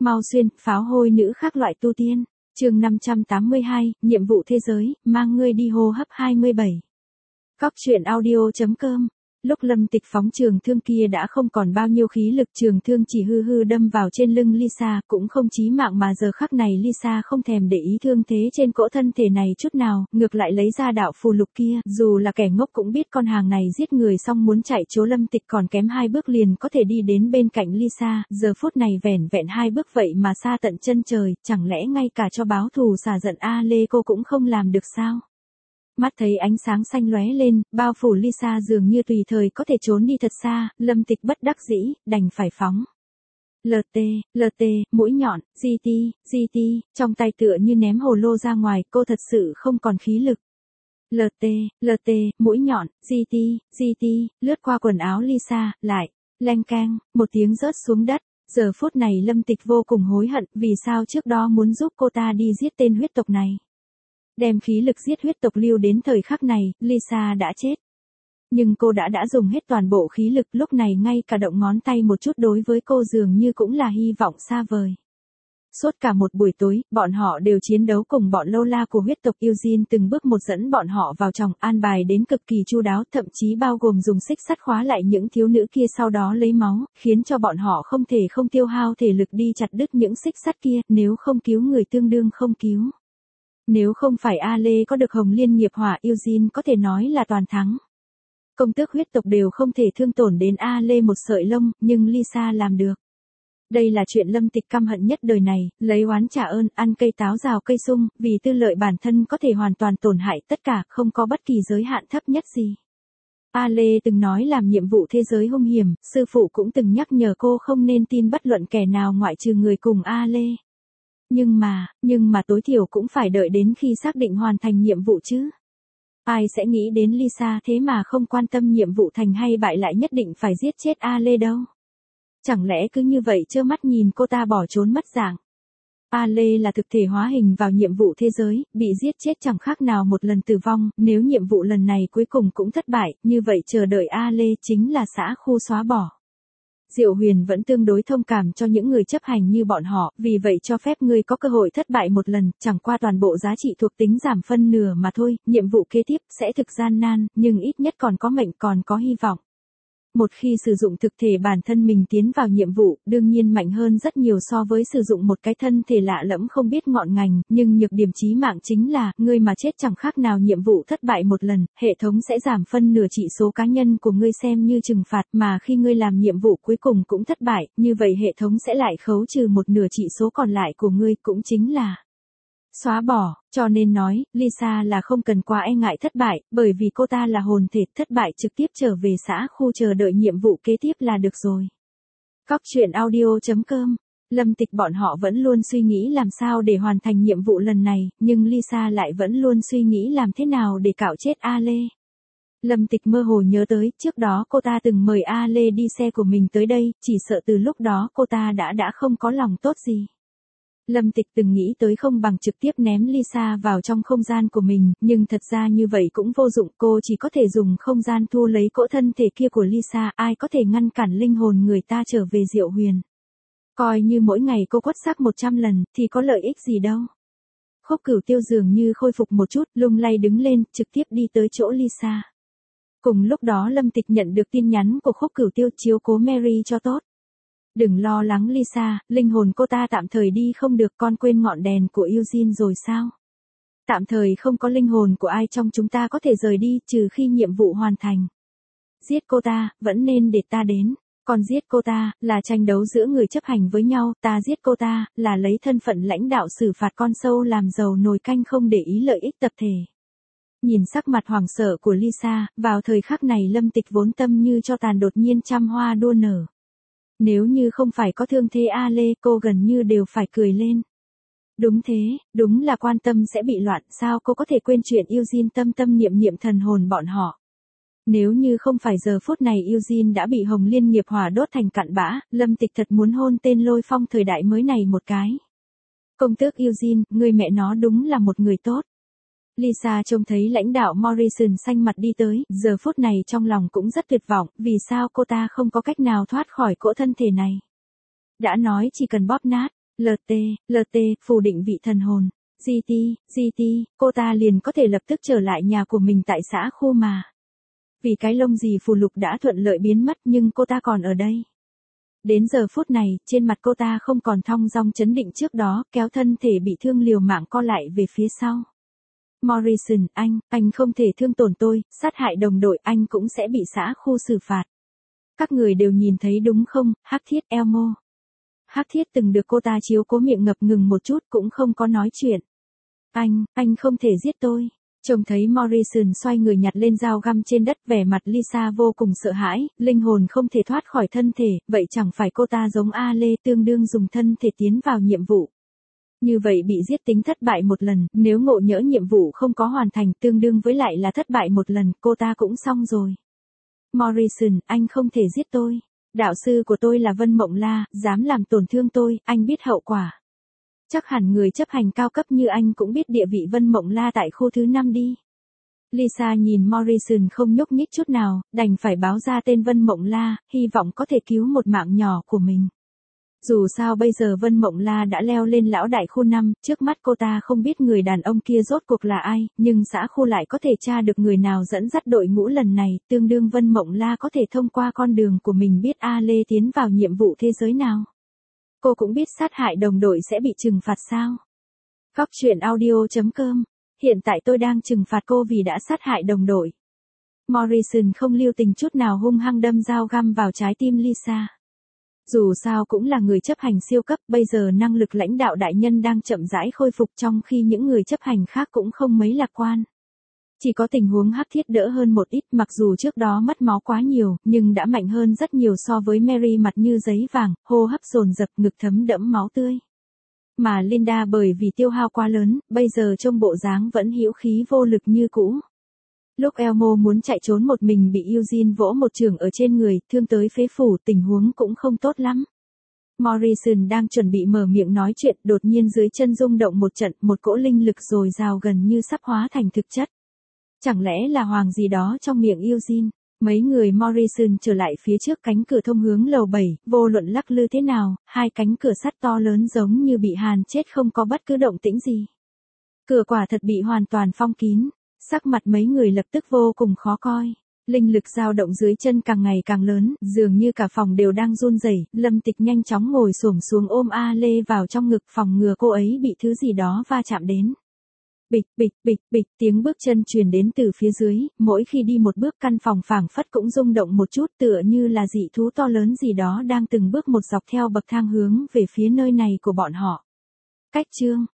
Mau xuyên, pháo hôi nữ khác loại tu tiên. Chương 582, nhiệm vụ thế giới, mang ngươi đi hô hấp 27. Góc truyện audio.com. Lúc Lâm Tịch phóng trường thương kia đã không còn bao nhiêu khí lực, trường thương chỉ hư hư đâm vào trên lưng Lisa, cũng không chí mạng mà giờ khắc này Lisa không thèm để ý thương thế trên cỗ thân thể này chút nào, ngược lại lấy ra đạo phù lục kia, dù là kẻ ngốc cũng biết con hàng này giết người xong muốn chạy trốn. Lâm Tịch còn kém 2 bước liền có thể đi đến bên cạnh Lisa, giờ phút này vẻn vẹn 2 bước vậy mà xa tận chân trời, chẳng lẽ ngay cả cho báo thù xả giận Ale cô cũng không làm được sao? Mắt thấy ánh sáng xanh lóe lên, bao phủ Lisa dường như tùy thời có thể trốn đi thật xa, Lâm Tịch bất đắc dĩ, đành phải phóng. LT, mũi nhọn, GT, trong tay tựa như ném hồ lô ra ngoài, cô thật sự không còn khí lực. LT, mũi nhọn, GT, lướt qua quần áo Lisa, lại, leng keng, một tiếng rớt xuống đất. Giờ phút này Lâm Tịch vô cùng hối hận, vì sao trước đó muốn giúp cô ta đi giết tên huyết tộc này. Đem khí lực giết huyết tộc lưu đến thời khắc này, Lisa đã chết. Nhưng cô đã dùng hết toàn bộ khí lực, lúc này ngay cả động ngón tay một chút đối với cô dường như cũng là hy vọng xa vời. Suốt cả một buổi tối, bọn họ đều chiến đấu cùng bọn lâu la của huyết tộc. Eugene từng bước một dẫn bọn họ vào trong, an bài đến cực kỳ chu đáo, thậm chí bao gồm dùng xích sắt khóa lại những thiếu nữ kia sau đó lấy máu, khiến cho bọn họ không thể không tiêu hao thể lực đi chặt đứt những xích sắt kia, nếu không cứu người tương đương không cứu. Nếu không phải Ale có được Hồng Liên nghiệp hỏa, Eugene có thể nói là toàn thắng. Công tước huyết tộc đều không thể thương tổn đến Ale một sợi lông, nhưng Lisa làm được. Đây là chuyện Lâm Tịch căm hận nhất đời này, lấy oán trả ơn, ăn cây táo rào cây sung, vì tư lợi bản thân có thể hoàn toàn tổn hại tất cả, không có bất kỳ giới hạn thấp nhất gì. Ale từng nói làm nhiệm vụ thế giới hung hiểm, sư phụ cũng từng nhắc nhở cô không nên tin bất luận kẻ nào ngoại trừ người cùng Ale. Nhưng mà tối thiểu cũng phải đợi đến khi xác định hoàn thành nhiệm vụ chứ. Ai sẽ nghĩ đến Lisa thế mà không quan tâm nhiệm vụ thành hay bại lại nhất định phải giết chết Ale đâu. Chẳng lẽ cứ như vậy trơ mắt nhìn cô ta bỏ trốn mất dạng. Ale là thực thể hóa hình vào nhiệm vụ thế giới, bị giết chết chẳng khác nào một lần tử vong, nếu nhiệm vụ lần này cuối cùng cũng thất bại, như vậy chờ đợi Ale chính là xã khu xóa bỏ. Diệu Huyền vẫn tương đối thông cảm cho những người chấp hành như bọn họ, vì vậy cho phép ngươi có cơ hội thất bại một lần, chẳng qua toàn bộ giá trị thuộc tính giảm phân nửa mà thôi, nhiệm vụ kế tiếp sẽ thực gian nan, nhưng ít nhất còn có mệnh, còn có hy vọng. Một khi sử dụng thực thể bản thân mình tiến vào nhiệm vụ, đương nhiên mạnh hơn rất nhiều so với sử dụng một cái thân thể lạ lẫm không biết ngọn ngành, nhưng nhược điểm chí mạng chính là, ngươi mà chết chẳng khác nào nhiệm vụ thất bại một lần, hệ thống sẽ giảm phân nửa chỉ số cá nhân của ngươi xem như trừng phạt, mà khi ngươi làm nhiệm vụ cuối cùng cũng thất bại, như vậy hệ thống sẽ lại khấu trừ một nửa chỉ số còn lại của ngươi, cũng chính là xóa bỏ. Cho nên nói, Lisa là không cần quá e ngại thất bại, bởi vì cô ta là hồn thể, thất bại trực tiếp trở về xã khu chờ đợi nhiệm vụ kế tiếp là được rồi. Góc truyện audio.com. Lâm Tịch bọn họ vẫn luôn suy nghĩ làm sao để hoàn thành nhiệm vụ lần này, nhưng Lisa lại vẫn luôn suy nghĩ làm thế nào để cạo chết Ale. Lâm Tịch mơ hồ nhớ tới, trước đó cô ta từng mời Ale đi xe của mình tới đây, chỉ sợ từ lúc đó cô ta đã không có lòng tốt gì. Lâm Tịch từng nghĩ tới không bằng trực tiếp ném Lisa vào trong không gian của mình, nhưng thật ra như vậy cũng vô dụng, cô chỉ có thể dùng không gian thu lấy cỗ thân thể kia của Lisa, ai có thể ngăn cản linh hồn người ta trở về Diệu Huyền. Coi như mỗi ngày cô quất xác 100 lần, thì có lợi ích gì đâu. Khúc Cửu Tiêu dường như khôi phục một chút, lung lay đứng lên, trực tiếp đi tới chỗ Lisa. Cùng lúc đó Lâm Tịch nhận được tin nhắn của Khúc Cửu Tiêu, chiếu cố Mary cho tốt. Đừng lo lắng Lisa, linh hồn cô ta tạm thời đi không được, con quên ngọn đèn của Eugene rồi sao? Tạm thời không có linh hồn của ai trong chúng ta có thể rời đi, trừ khi nhiệm vụ hoàn thành. Giết cô ta, vẫn nên để ta đến. Còn giết cô ta, là tranh đấu giữa người chấp hành với nhau, ta giết cô ta, là lấy thân phận lãnh đạo xử phạt con sâu làm dầu nồi canh không để ý lợi ích tập thể. Nhìn sắc mặt hoảng sợ của Lisa, vào thời khắc này Lâm Tịch vốn tâm như cho tàn đột nhiên trăm hoa đua nở. Nếu như không phải có thương thế Ale, cô gần như đều phải cười lên. Đúng thế, đúng là quan tâm sẽ bị loạn, sao cô có thể quên chuyện Eugene tâm tâm niệm niệm thần hồn bọn họ. Nếu như không phải giờ phút này Eugene đã bị Hồng Liên nghiệp hỏa đốt thành cặn bã, Lâm Tịch thật muốn hôn tên Lôi Phong thời đại mới này một cái. Công tước Eugene, người mẹ nó đúng là một người tốt. Lisa trông thấy lãnh đạo Morrison xanh mặt đi tới, giờ phút này trong lòng cũng rất tuyệt vọng, vì sao cô ta không có cách nào thoát khỏi cỗ thân thể này. Đã nói chỉ cần bóp nát, LT, phủ định vị thần hồn. GT, cô ta liền có thể lập tức trở lại nhà của mình tại xã khu mà. Vì cái lông gì phù lục đã thuận lợi biến mất nhưng cô ta còn ở đây. Đến giờ phút này, trên mặt cô ta không còn thong dong chấn định trước đó, kéo thân thể bị thương liều mạng co lại về phía sau. Morrison, anh không thể thương tổn tôi, sát hại đồng đội anh cũng sẽ bị xã khu xử phạt. Các người đều nhìn thấy đúng không, Hắc Thiết Elmo. Hắc Thiết từng được cô ta chiếu cố miệng ngập ngừng một chút cũng không có nói chuyện. Anh không thể giết tôi. Trông thấy Morrison xoay người nhặt lên dao găm trên đất, vẻ mặt Lisa vô cùng sợ hãi, linh hồn không thể thoát khỏi thân thể, vậy chẳng phải cô ta giống A Lê tương đương dùng thân thể tiến vào nhiệm vụ. Như vậy bị giết tính thất bại một lần, nếu ngộ nhỡ nhiệm vụ không có hoàn thành tương đương với lại là thất bại một lần, cô ta cũng xong rồi. Morrison, anh không thể giết tôi. Đạo sư của tôi là Vân Mộng La, dám làm tổn thương tôi, anh biết hậu quả. Chắc hẳn người chấp hành cao cấp như anh cũng biết địa vị Vân Mộng La tại khu thứ 5 đi. Lisa nhìn Morrison không nhúc nhích chút nào, đành phải báo ra tên Vân Mộng La, hy vọng có thể cứu một mạng nhỏ của mình. Dù sao bây giờ Vân Mộng La đã leo lên lão đại khu 5, trước mắt cô ta không biết người đàn ông kia rốt cuộc là ai, nhưng xã khu lại có thể tra được người nào dẫn dắt đội ngũ lần này, tương đương Vân Mộng La có thể thông qua con đường của mình biết A Lê tiến vào nhiệm vụ thế giới nào. Cô cũng biết sát hại đồng đội sẽ bị trừng phạt sao? Góc truyện audio.com. Hiện tại tôi đang trừng phạt cô vì đã sát hại đồng đội. Morrison không lưu tình chút nào hung hăng đâm dao găm vào trái tim Lisa. Dù sao cũng là người chấp hành siêu cấp, bây giờ năng lực lãnh đạo đại nhân đang chậm rãi khôi phục trong khi những người chấp hành khác cũng không mấy lạc quan. Chỉ có tình huống Hắc Thiết đỡ hơn một ít, mặc dù trước đó mất máu quá nhiều, nhưng đã mạnh hơn rất nhiều so với Mary, mặt như giấy vàng, hô hấp dồn dập, ngực thấm đẫm máu tươi. Mà Linda bởi vì tiêu hao quá lớn, bây giờ trông bộ dáng vẫn hữu khí vô lực như cũ. Lúc Elmo muốn chạy trốn một mình bị Eugene vỗ một chưởng ở trên người, thương tới phế phủ, tình huống cũng không tốt lắm. Morrison đang chuẩn bị mở miệng nói chuyện, đột nhiên dưới chân rung động một trận, một cỗ linh lực dồi dào gần như sắp hóa thành thực chất. Chẳng lẽ là hoàng gì đó trong miệng Eugene? Mấy người Morrison trở lại phía trước cánh cửa thông hướng lầu 7, vô luận lắc lư thế nào, hai cánh cửa sắt to lớn giống như bị hàn chết không có bất cứ động tĩnh gì. Cửa quả thật bị hoàn toàn phong kín, sắc mặt mấy người lập tức vô cùng khó coi. Linh lực dao động dưới chân càng ngày càng lớn, dường như cả phòng đều đang run rẩy. Lâm Tịch nhanh chóng ngồi xổm xuống ôm A Lê vào trong ngực, phòng ngừa cô ấy bị thứ gì đó va chạm đến. Bịch, tiếng bước chân truyền đến từ phía dưới, mỗi khi đi một bước căn phòng phảng phất cũng rung động một chút, tựa như là dị thú to lớn gì đó đang từng bước một dọc theo bậc thang hướng về phía nơi này của bọn họ. Cách chương